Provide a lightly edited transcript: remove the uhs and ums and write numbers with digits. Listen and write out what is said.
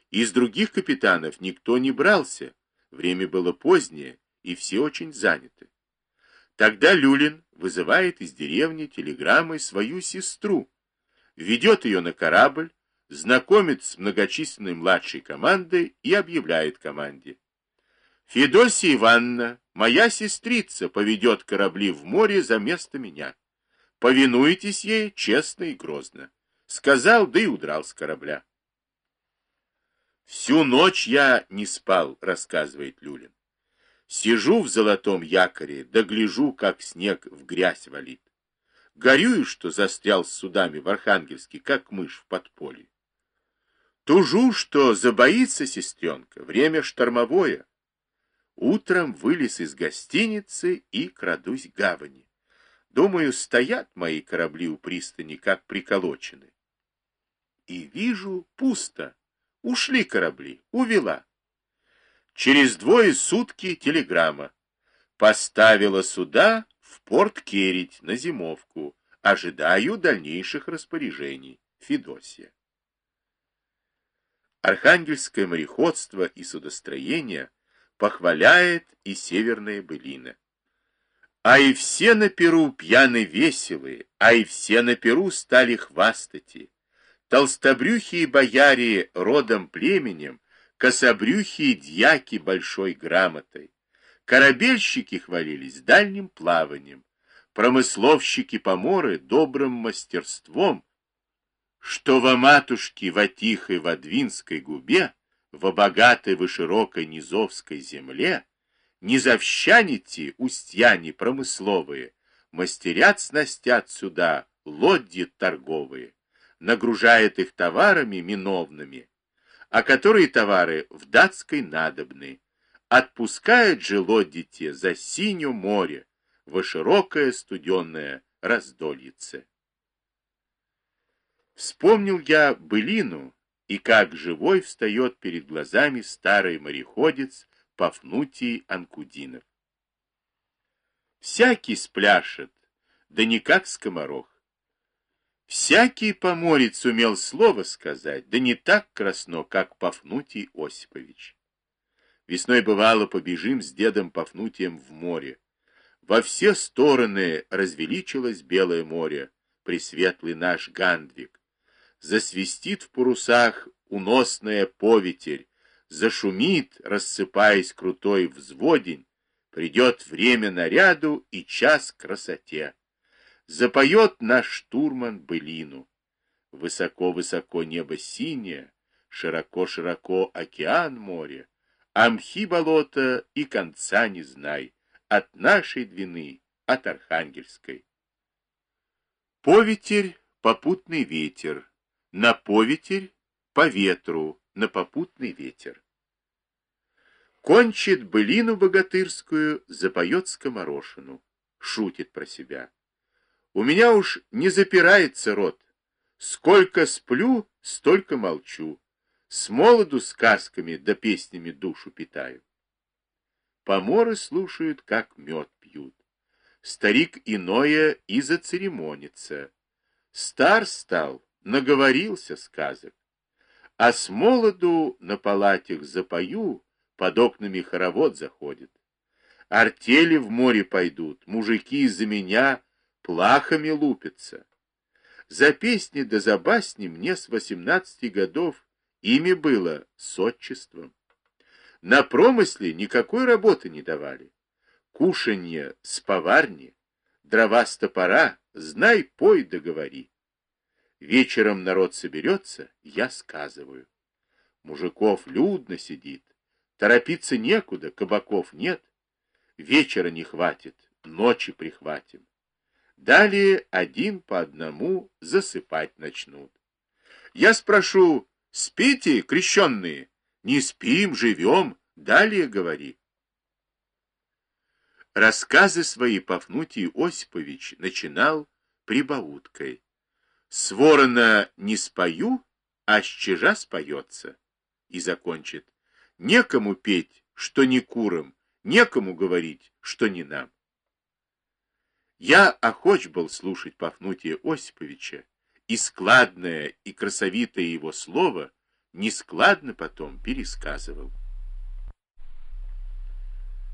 Из других капитанов никто не брался, время было позднее, и все очень заняты. Тогда Люлин вызывает из деревни телеграммой свою сестру, ведет ее на корабль, знакомит с многочисленной младшей командой и объявляет команде: «Федосия Ивановна, моя сестрица, поведет корабли в море за место меня. Повинуйтесь ей честно и грозно». Сказал, да и удрал с корабля. «Всю ночь я не спал», — рассказывает Люлин. «Сижу в золотом якоре, да гляжу, как снег в грязь валит. Горюю, что застрял с судами в Архангельске, как мышь в подполье. Тужу, что забоится сестренка, время штормовое. Утром вылез из гостиницы и крадусь к гавани. Думаю, стоят мои корабли у пристани, как приколочены. И вижу, пусто. Ушли корабли, увела. Через 2 сутки телеграмма. Поставила суда в порт Кередь на зимовку. Ожидаю дальнейших распоряжений. Федосия. Архангельское мореходство и судостроение похваляет и Северная былина. А и все на перу пьяны веселые, а и все на перу стали хвастати. Толстобрюхие бояре родом племенем, кособрюхие дьяки большой грамотой. Корабельщики хвалились дальним плаванием, промысловщики-поморы добрым мастерством, что во матушке, во тихой, во Двинской губе, во богатой, во широкой низовской земле, низовщаните, устьяне промысловые, мастерят снастят сюда лодьи торговые, нагружает их товарами миновными, а которые товары в датской надобны. Отпускает же лодьи те за синё море, во широкое студенное раздольице. Вспомнил я былину, и как живой встает перед глазами старый мореходец Пафнутий Анкудинов. Всякий спляшет, да не как скоморох. Всякий поморец умел слово сказать, да не так красно, как Пафнутий Осипович. Весной бывало побежим с дедом Пафнутием в море. Во все стороны развеличилось белое море, пресветлый наш Гандвик. Засвистит в парусах уносная поветерь, зашумит, рассыпаясь крутой взводень, придет время наряду и час красоте. Запоет наш штурман былину. Высоко-высоко небо синее, широко-широко океан море, а мхи болота и конца не знай, от нашей Двины, от Архангельской. Поветерь, попутный ветер, на поветерь, по ветру, на попутный ветер. Кончит былину богатырскую, запоет скоморошину, шутит про себя. У меня уж не запирается рот. Сколько сплю, столько молчу. С молоду сказками да песнями душу питаю. Поморы слушают, как мед пьют. Старик иное и зацеремонится. Стар стал, наговорился сказок. А с молоду на палатях запою, под окнами хоровод заходит. Артели в море пойдут, мужики из-за меня плахами лупятся. За песни да за басни мне с 18 годов ими было с отчеством. На промысле никакой работы не давали. Кушанье с поварни, дрова с топора, знай, пой да говори. Вечером народ соберется, я сказываю. Мужиков людно сидит, торопиться некуда, кабаков нет. Вечера не хватит, ночи прихватим. Далее один по одному засыпать начнут. Я спрошу: спите, крещенные? Не спим, живем, далее говори. Рассказы свои Пафнутий Осипович начинал прибауткой. С ворона не спою, а с чижа споется. И закончит: некому петь, что не курам, некому говорить, что не нам. Я охоч был слушать Пафнутия Осиповича, и складное, и красовитое его слово нескладно потом пересказывал.